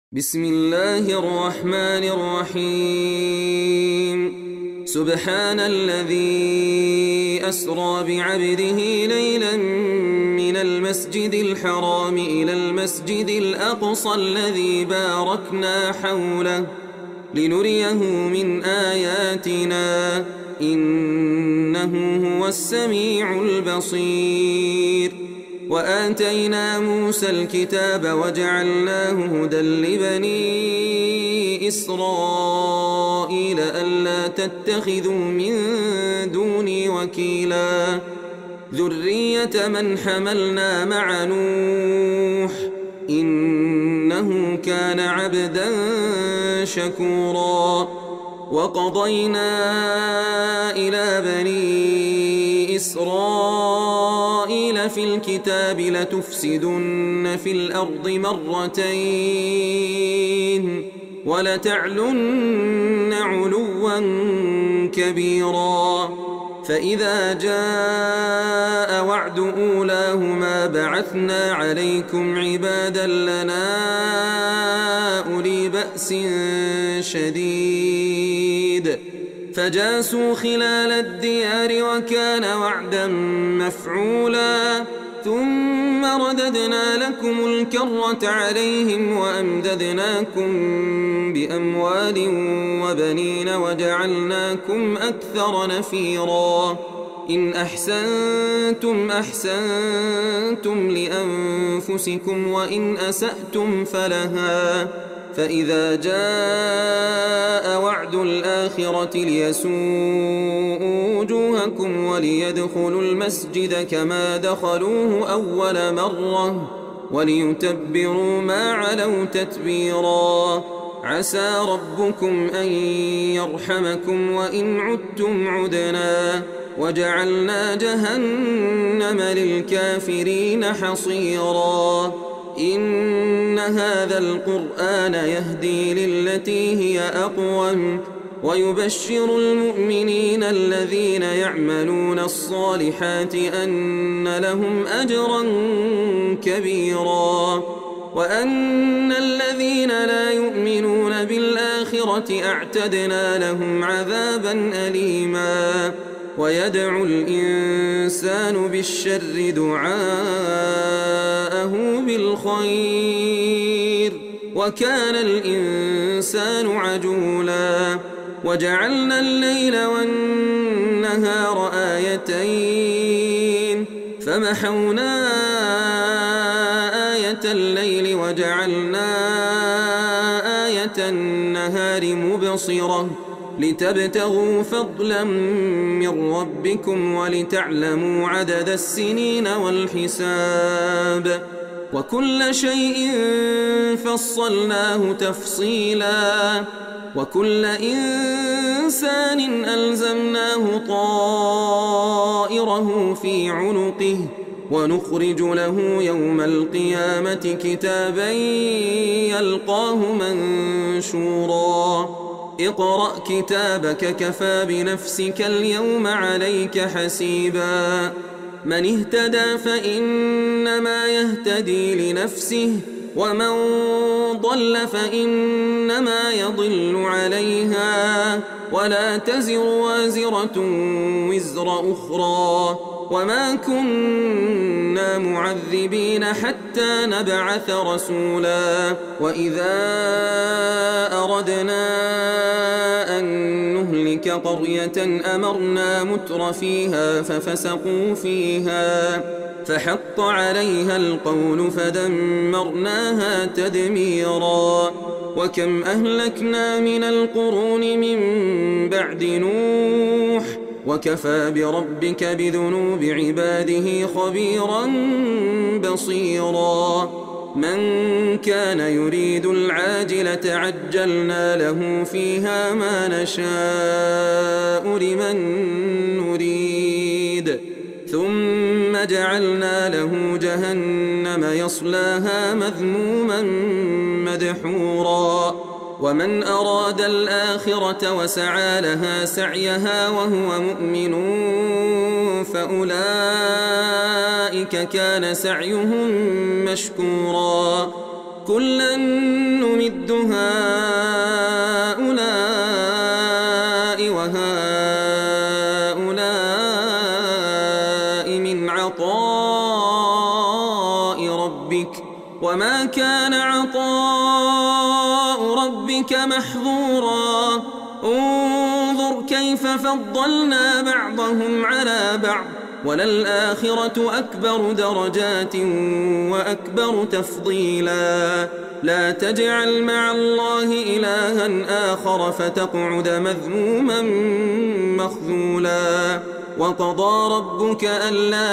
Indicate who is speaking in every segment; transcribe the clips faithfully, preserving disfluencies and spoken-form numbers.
Speaker 1: بسم الله الرحمن الرحيم سبحان الذي أسرى بعبده ليلا من المسجد الحرام إلى المسجد الأقصى الذي باركنا حوله لنريه من آياتنا إنه هو السميع البصير. وآتينا موسى الكتاب وجعلناه هدى لبني إسرائيل ألا تتخذوا من دوني وكيلا ذرية من حملنا مع نوح إنه كان عبدا شكورا. وقضينا إلى بني إسرائيل في الكتاب لتفسدن في الأرض مرتين ولتعلن علوا كبيرا. فإذا جاء وعد أولاهما بعثنا عليكم عبادا لنا أولي بأس شديد فجاسوا خلال الديار وكان وعدا مفعولا. ثم رددنا لكم الكرة عليهم وأمددناكم بأموال وبنين وجعلناكم أكثر نفيرا. إن أحسنتم أحسنتم لأنفسكم وإن أسأتم فلها. فإذا جاء وعد الآخرة ليسوءوا وجوهكم وليدخلوا المسجد كما دخلوه أول مرة وليتبروا ما علوا تتبيرا. عسى ربكم أن يرحمكم وإن عدتم عدنا وجعلنا جهنم للكافرين حصيرا. إن هذا القرآن يهدي للتي هي أقوم ويبشر المؤمنين الذين يعملون الصالحات أن لهم أجرا كبيرا وأن الذين لا يؤمنون بالآخرة أعتدنا لهم عذابا أليما. ويدعو الإنسان بالشر دعاءه بالخير وكان الإنسان عجولا. وجعلنا الليل والنهار آيتين فمحونا آية الليل وجعلنا آية النهار مبصرة لتبتغوا فضلا من ربكم ولتعلموا عدد السنين والحساب وكل شيء فصلناه تفصيلا. وكل إنسان ألزمناه طائره في عنقه ونخرج له يوم القيامة كتابا يلقاه منشورا. اقرأ كتابك كفى بنفسك اليوم عليك حسيبا. من اهتدى فإنما يهتدي لنفسه ومن ضل فإنما يضل عليها ولا تزر وازرة وزر أخرى وما كنا معذبين حتى نبعث رسولا. وإذا أردنا أن نهلك قرية أمرنا متر فيها ففسقوا فيها فحق عليها القول فدمرناها تدميرا. وكم أهلكنا من القرون من بعد نوح وكفى بربك بذنوب عباده خبيرا بصيرا. من كان يريد العاجلة عجلنا له فيها ما نشاء لمن نريد ثم جعلنا له جهنم يصلاها مذموما مدحورا. ومن أراد الآخرة وسعى لها سعيها وهو مؤمن فأولئك كان سعيهم مشكورا. كلا نمد ربك محظورا انظر كيف فضلنا بعضهم على بعض وللآخرة أكبر درجات وأكبر تفضيلا لا تجعل مع الله إلها آخر فتقعد مذموما مخذولا وقضى ربك ألا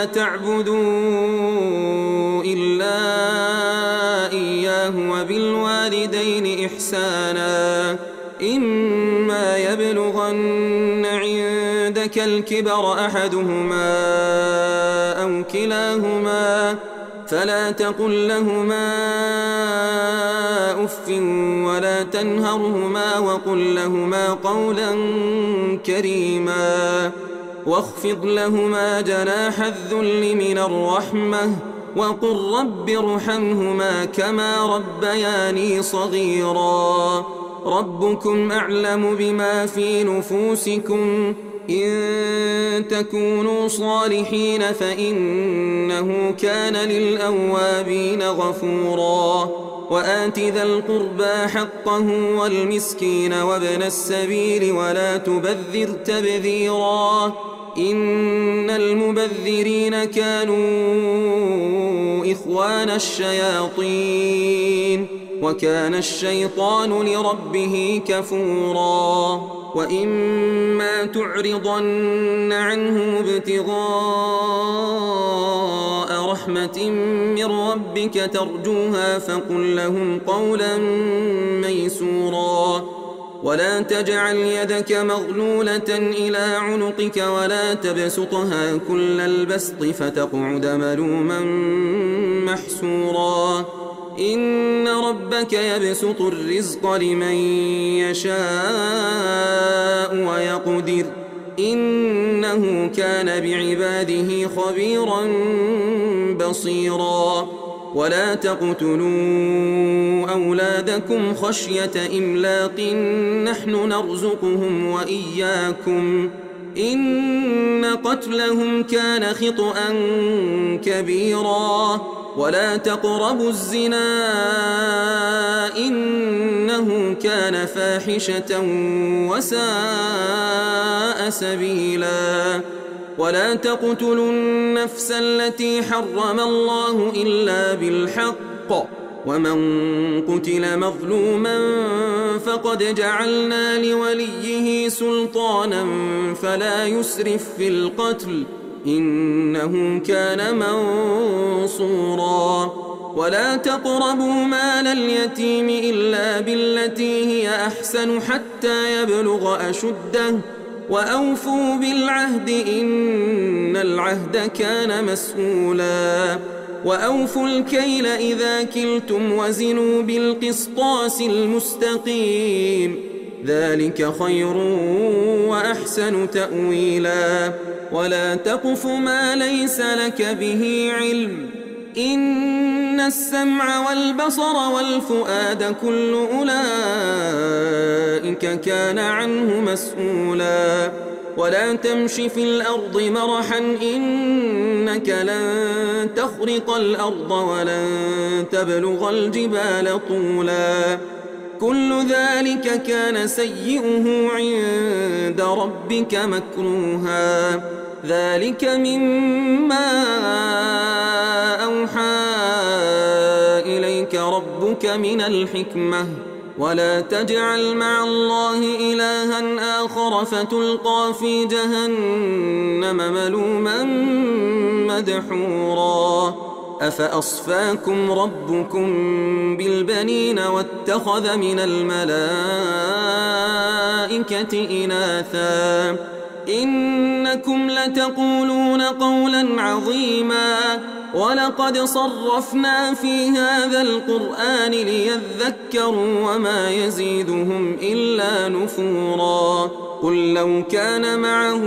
Speaker 1: تعبدوا إلا إياه وبالوالدين إحسانا إما يبلغن عندك الكبر أحدهما أو كلاهما فلا تقل لهما أف ولا تنهرهما وقل لهما قولا كريما واخفض لهما جناح الذل من الرحمة وقل رب ارحمهما كما ربياني صغيرا ربكم أعلم بما في نفوسكم إن تكونوا صالحين فإنه كان للأوابين غفورا وآت ذا القربى حقه والمسكين وابن السبيل ولا تبذر تبذيرا إن المبذرين كانوا إخوان الشياطين وكان الشيطان لربه كفورا وإما تعرضن عنهم ابتغاء رحمة من ربك ترجوها فقل لهم قولا ميسورا ولا تجعل يدك مغلولة إلى عنقك ولا تبسطها كل البسط فتقعد ملوما محسورا إن ربك يبسط الرزق لمن يشاء ويقدر إنه كان بعباده خبيرا بصيرا ولا تقتلوا أولادكم خشية إملاق نحن نرزقهم وإياكم إن قتلهم كان خطأ كبيرا ولا تقربوا الزنا إنه كان فاحشة وساء سبيلا ولا تقتلوا النفس التي حرم الله إلا بالحق ومن قتل مظلوما فقد جعلنا لوليه سلطانا فلا يسرف في القتل إنه كان منصورا ولا تقربوا مال اليتيم إلا بالتي هي أحسن حتى يبلغ أشده وأوفوا بالعهد إن العهد كان مسؤولا وأوفوا الكيل إذا كلتم وزنوا بالقسطاس المستقيم ذلك خير وأحسن تأويلا ولا تقف ما ليس لك به علم إن السمع والبصر والفؤاد كل أولئك كان عنه مسؤولا ولا تمش في الأرض مرحا إنك لن تخرق الأرض ولن تبلغ الجبال طولا كل ذلك كان سيئه عند ربك مكروها ذلك مما أوحى إليك ربك من الحكمة ولا تجعل مع الله إلها آخر فتلقى في جهنم ملوما مدحورا أفأصفاكم ربكم بالبنين واتخذ من الملائكة إناثا إنكم لتقولون قولا عظيما ولقد صرفنا في هذا القرآن ليذكروا وما يزيدهم إلا نفورا قل لو كان معه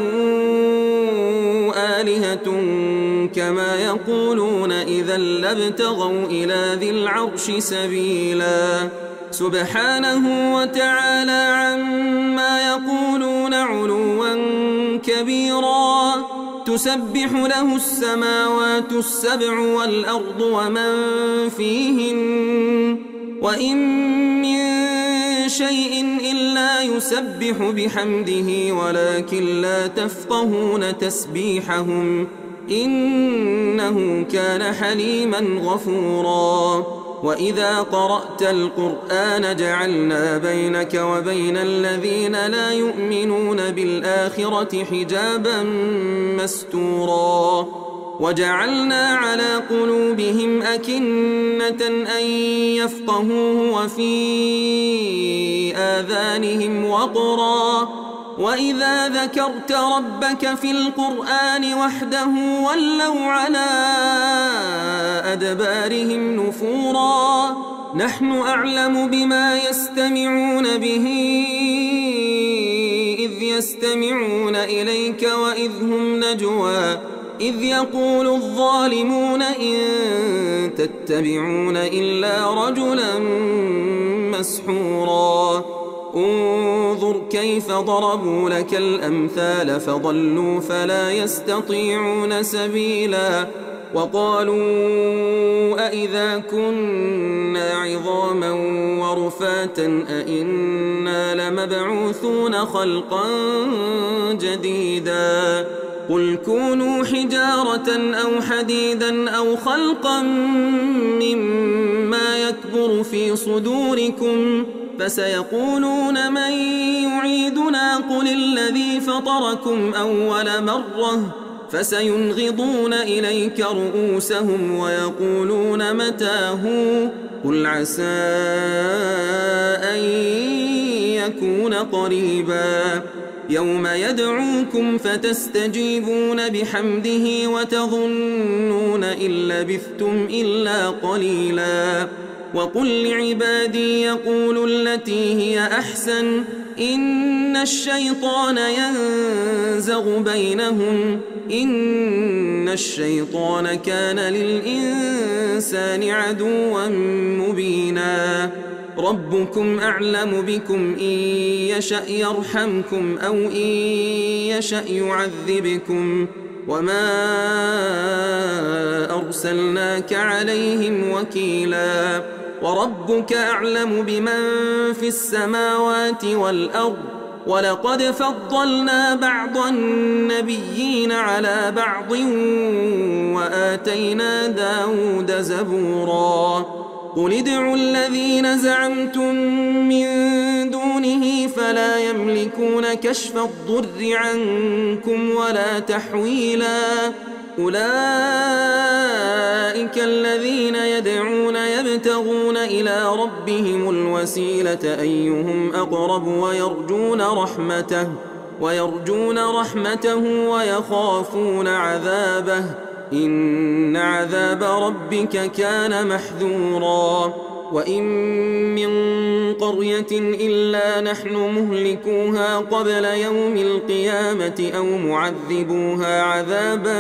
Speaker 1: آلهة كما يقولون إذا لابتغوا إلى ذي العرش سبيلا سبحانه وتعالى عما يقولون علوا كبيرا تسبح له السماوات السبع والأرض ومن فيهن وإن من شيء إلا يسبح بحمده ولكن لا تفقهون تسبيحهم إنه كان حليما غفورا وإذا قرأت القرآن جعلنا بينك وبين الذين لا يؤمنون بالآخرة حجابا مستورا وجعلنا على قلوبهم أكنة أن يفقهوه وفي آذانهم وقرا وإذا ذكرت ربك في القرآن وحده ولوا على أدبارهم نفورا نحن أعلم بما يستمعون به إذ يستمعون إليك وإذ هم نجوى إذ يقول الظالمون إن تتبعون إلا رجلا مسحورا انظر كيف ضربوا لك الأمثال فضلوا فلا يستطيعون سبيلا وقالوا أئذا كنا عظاما ورفاتا أئنا لمبعوثون خلقا جديدا قل كونوا حجارة أو حديدا أو خلقا مما يكبر في صدوركم فسيقولون من يعيدنا قل الذي فطركم أول مرة فسينغضون إليك رؤوسهم ويقولون متى هو قل عسى أن يكون قريبا يوم يدعوكم فتستجيبون بحمده وتظنون إن لبثتم إلا قليلا وقل لعبادي يقولوا التي هي أحسن إن الشيطان ينزغ بينهم إن الشيطان كان للإنسان عدوا مبينا ربكم أعلم بكم إن يشأ يرحمكم أو إن يشأ يعذبكم وما أرسلناك عليهم وكيلا وربك أعلم بمن في السماوات والأرض ولقد فضلنا بعض النبيين على بعض وآتينا داود زبورا قل ادعوا الذين زعمتم من دونه فلا يملكون كشف الضر عنكم ولا تحويلا أولئك الذين يدعون يبتغون إلى ربهم الوسيلة أيهم أقرب ويرجون رحمته ويرجون رحمته ويخافون عذابه إن عذاب ربك كان محذورا وإن من قرية إلا نحن مهلكوها قبل يوم القيامة أو معذبوها عذابا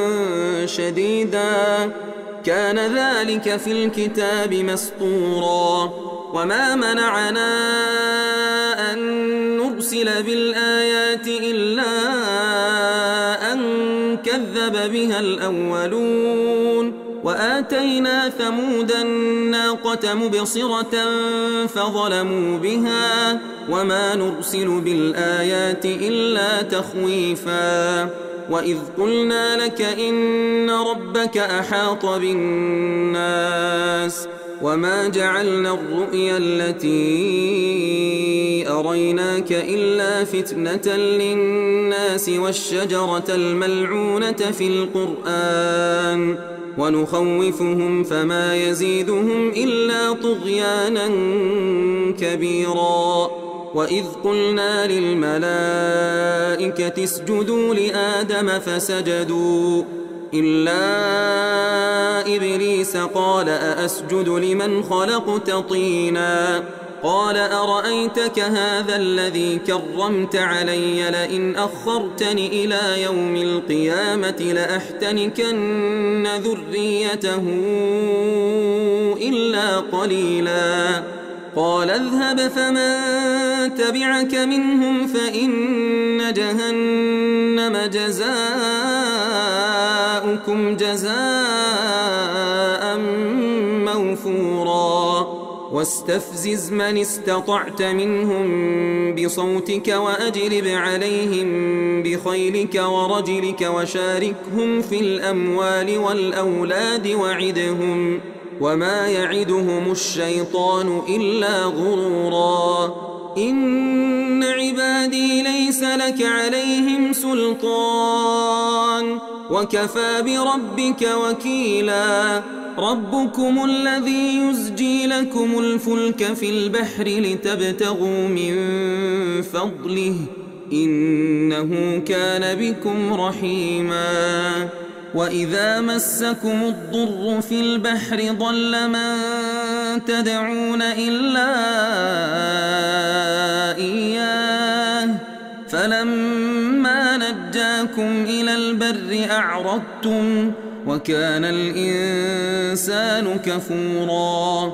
Speaker 1: شديدا كان ذلك في الكتاب مسطورا وما منعنا أن نرسل بالآيات إلا أن كذب بها الأولون وآتينا ثمود الناقة مبصرة فظلموا بها وما نرسل بالآيات إلا تخويفا وإذ قلنا لك إن ربك أحاط بالناس وما جعلنا الرؤيا التي أريناك إلا فتنة للناس والشجرة الملعونة في القرآن ونخوفهم فما يزيدهم إلا طغيانا كبيرا وإذ قلنا للملائكة اسجدوا لآدم فسجدوا إلا إبليس قال أأسجد لمن خلقت طينا قال أرأيتك هذا الذي كرمت علي لئن أخرتني إلى يوم القيامة لأحتنكن ذريته إلا قليلا قال اذهب فمن تبعك منهم فإن جهنم جزاؤكم جزاء موفورا واستفزز من استطعت منهم بصوتك وأجلب عليهم بخيلك ورجلك وشاركهم في الأموال والأولاد وعدهم وما يعدهم الشيطان إلا غرورا إن عبادي ليس لك عليهم سلطان وكفى بربك وكيلا ربكم الذي يزجي لكم الفلك في البحر لتبتغوا من فضله إنه كان بكم رحيما وإذا مسكم الضر في البحر ضل من تدعون إلا إياه فلما نجاكم إلى البر أعرضتم وكان الإنسان كفورا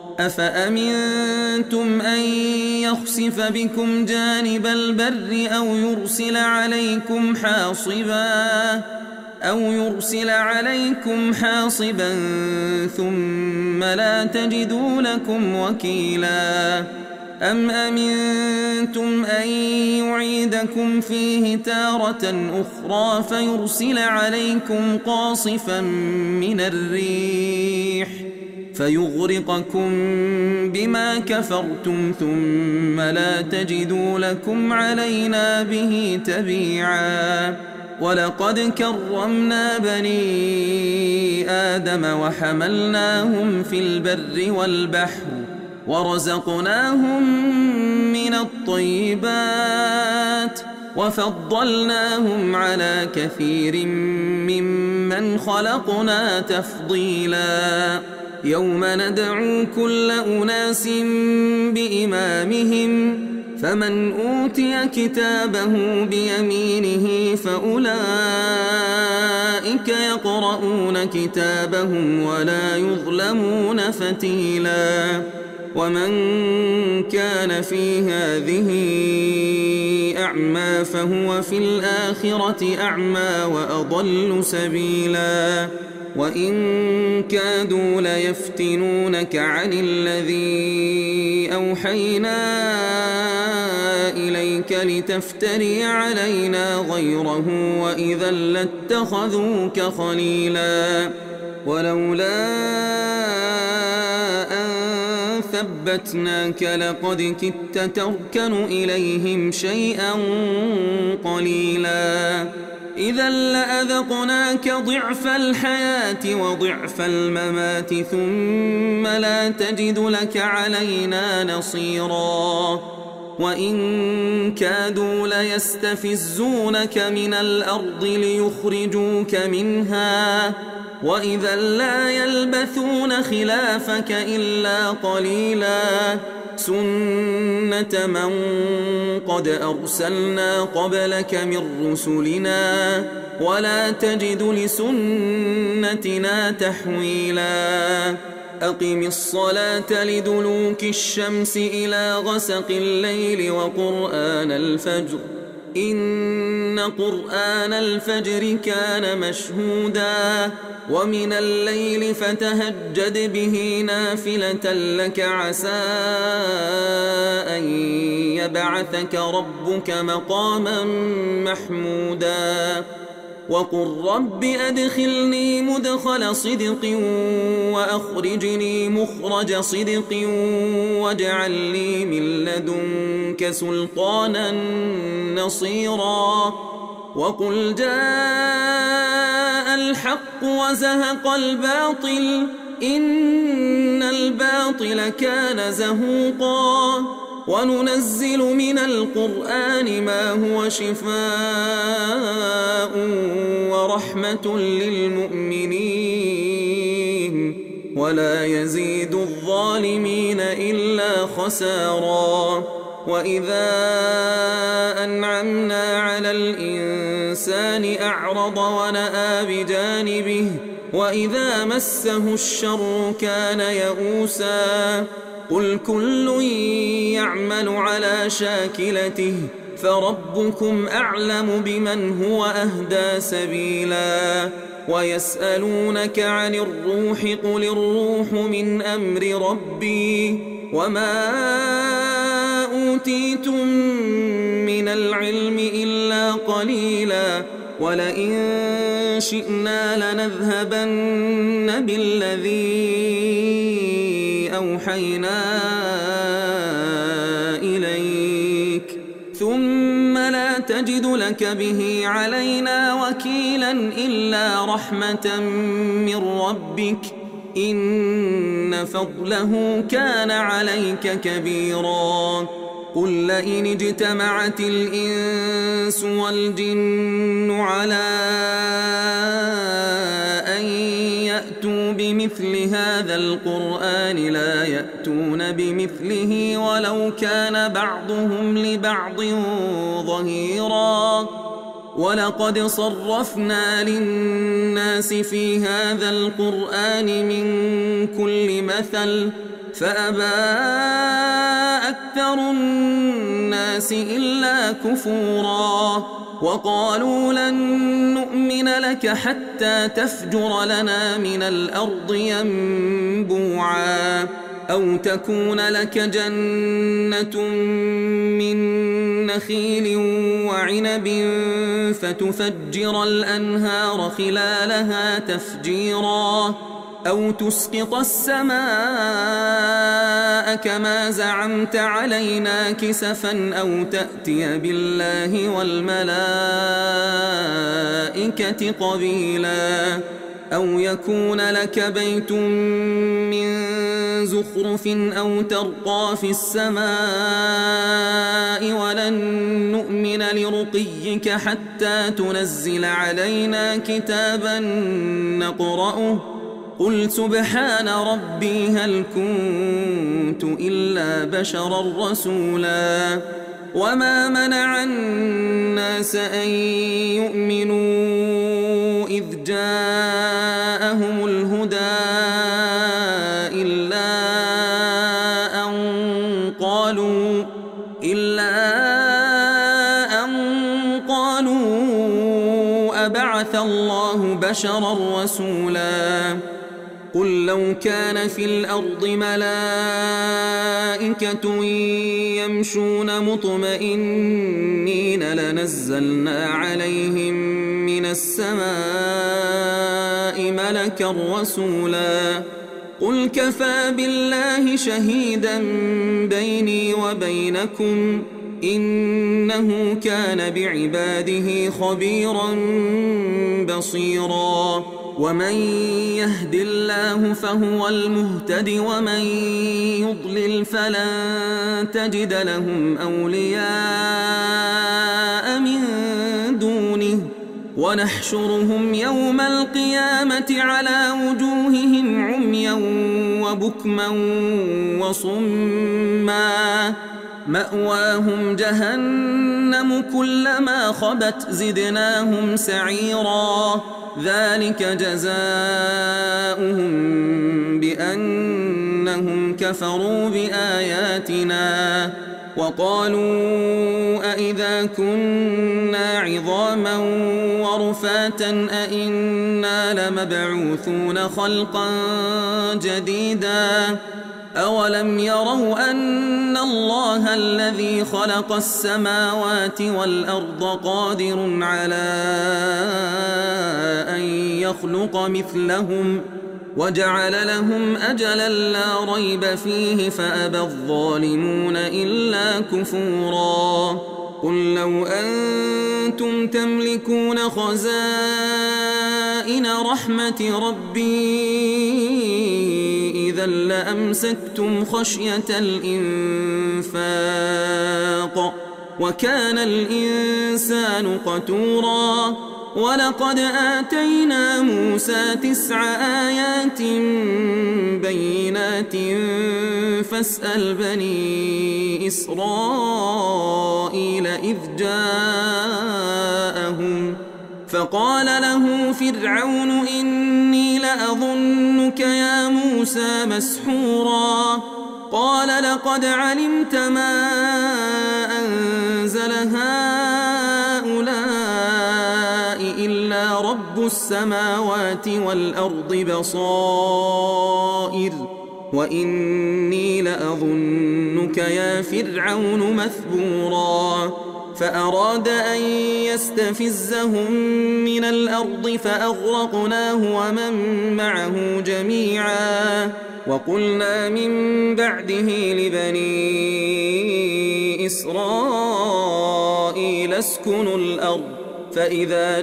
Speaker 1: أفأمنتم أن يخسف بكم جانب البر أو يرسل عليكم حاصبا أو يرسل عليكم حاصبا ثم لا تجدوا لكم وكيلا أم أمنتم أن يعيدكم فيه تارة أخرى فيرسل عليكم قاصفا من الريح فيغرقكم بما كفرتم ثم لا تجدوا لكم علينا به تبيعا ولقد كرمنا بني آدم وحملناهم في البر والبحر ورزقناهم من الطيبات وفضلناهم على كثير ممن خلقنا تفضيلا يوم ندعو كل أناس بإمامهم فمن أوتي كتابه بيمينه فأولئك يقرؤون كتابهم ولا يظلمون فتيلا ومن كان في هذه أعمى فهو في الآخرة أعمى وأضل سبيلا وإن كادوا ليفتنونك عن الذي أوحينا إليك لتفتري علينا غيره وإذا لاتخذوك خليلا ولولا أن ثبتناك لقد كدت تركن إليهم شيئا قليلا إذا لأذقناك ضعف الحياة وضعف الممات ثم لا تجد لك علينا نصيرا وإن كادوا ليستفزونك من الأرض ليخرجوك منها وإذا لا يلبثون خلافك إلا قليلا سنة من قد أرسلنا قبلك من رسلنا ولا تجد لسنتنا تحويلا أقم الصلاة لدلوك الشمس إلى غسق الليل وقرآن الفجر إن قرآن الفجر كان مشهودا ومن الليل فتهجد به نافلة لك عسى أن يبعثك ربك مقاما محمودا وقل رب أدخلني مدخل صدق وأخرجني مخرج صدق واجعل لي من لدنك سلطانا نصيرا وقل جاء الحق وزهق الباطل إن الباطل كان زهوقا وننزل من القرآن ما هو شفاء ورحمة للمؤمنين ولا يزيد الظالمين إلا خسارا وإذا أنعمنا على الإنسان أعرض ونأى بجانبه وإذا مسه الشر كان يئوسا قل كل يعمل على شاكلته فربكم أعلم بمن هو أهدى سبيلا ويسألونك عن الروح قل الروح من أمر ربي وما أوتيتم من العلم إلا قليلا ولئن شئنا لنذهبن بالذي أوحينا إليك ثم لا تجد لك به علينا وكيلا إلا رحمة من ربك إن فضله كان عليك كبيرا قل لئن اجتمعت الإنس والجن على أن يأتوا بمثل هذا القرآن لا يأتون بمثله ولو كان بعضهم لبعض ظهيرا ولقد صرفنا للناس في هذا القرآن من كل مثل فأبى أكثر الناس إلا كفورا وقالوا لن نؤمن لك حتى تفجر لنا من الأرض ينبوعا أو تكون لك جنة من نخيل وعنب فتفجر الأنهار خلالها تفجيرا أو تسقط السماء كما زعمت علينا كسفا أو تأتي بالله والملائكة قبيلا أو يكون لك بيت من زخرف أو ترقى في السماء ولن نؤمن لرقيك حتى تنزل علينا كتابا نقرأه قل سبحان ربي هل كنت إلا بشرا رسولا وما منع الناس أن يؤمنوا إذ جاءهم الهدى إلا أن قالوا إلا أن قالوا أبعث الله بشرا رسولا قل لو كان في الأرض ملائكة يمشون مطمئنين لنزلنا عليهم من السماء ملكا رسولا قل كفى بالله شهيدا بيني وبينكم إنه كان بعباده خبيرا بصيرا ومن يهد الله فهو المهتد ومن يضلل فلن تجد لهم أولياء من دونه ونحشرهم يوم القيامة على وجوههم عميا وبكما وصما مأواهم جهنم كلما خبت زدناهم سعيرا ذلك جزاؤهم بأنهم كفروا بآياتنا وقالوا أئذا كنا عظاما ورفاتا أئنا لمبعوثون خلقا جديدا أولم يروا أن الله الذي خلق السماوات والأرض قادر على أن يخلق مثلهم وجعل لهم أجلا لا ريب فيه فأبى الظالمون إلا كفورا قل لو أنتم تملكون خزائن رحمة ربي إذا لأمسكتم خشية الإنفاق وكان الإنسان قتورا ولقد آتينا موسى تسع آيات بينات فاسأل بني إسرائيل إذ جاءهم فقال له فرعون إني لأظنك يا موسى مسحورا قال لقد علمت ما أنزل هؤلاء إلا رب السماوات والأرض بصائر وإني لأظنك يا فرعون مثبورا فأراد أن يستفزهم من الأرض فأغرقناه ومن معه جميعا وقلنا من بعده لبني إسرائيل اسكنوا الأرض فإذا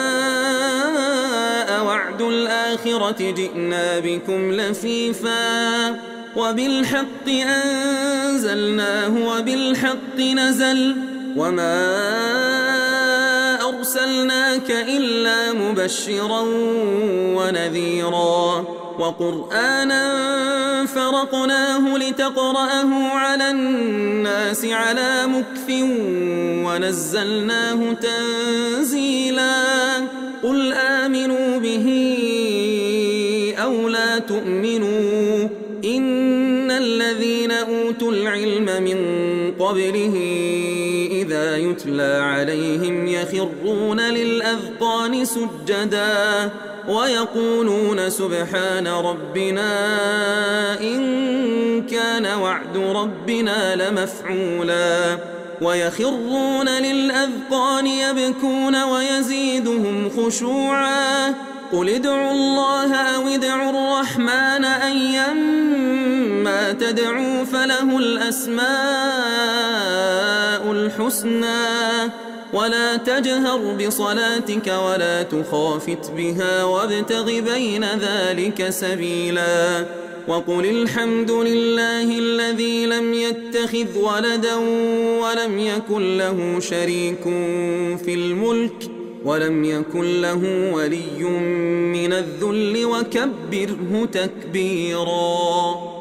Speaker 1: جاء وعد الآخرة جئنا بكم لفيفا وبالحق أنزلناه وبالحق نزل وما أرسلناك إلا مبشرا ونذيرا وقرآنا فرقناه لتقرأه على الناس على مكث ونزلناه تنزيلا قل آمنوا به أو لا تؤمنوا إن الذين أوتوا العلم من قبله إذا يتلى عليهم يخرون للأذقان سجدا ويقولون سبحان ربنا إن كان وعد ربنا لمفعولا ويخرون للأذقان يبكون ويزيدهم خشوعا قل ادعوا الله أو ادعوا الرحمن أيما تدعوا فله الأسماء الحسنى ولا تجهر بصلاتك ولا تخافت بها وابتغ بين ذلك سبيلا وقل الحمد لله الذي لم يتخذ ولدا ولم يكن له شريك في الملك ولم يكن له ولي من الذل وكبره تكبيرا.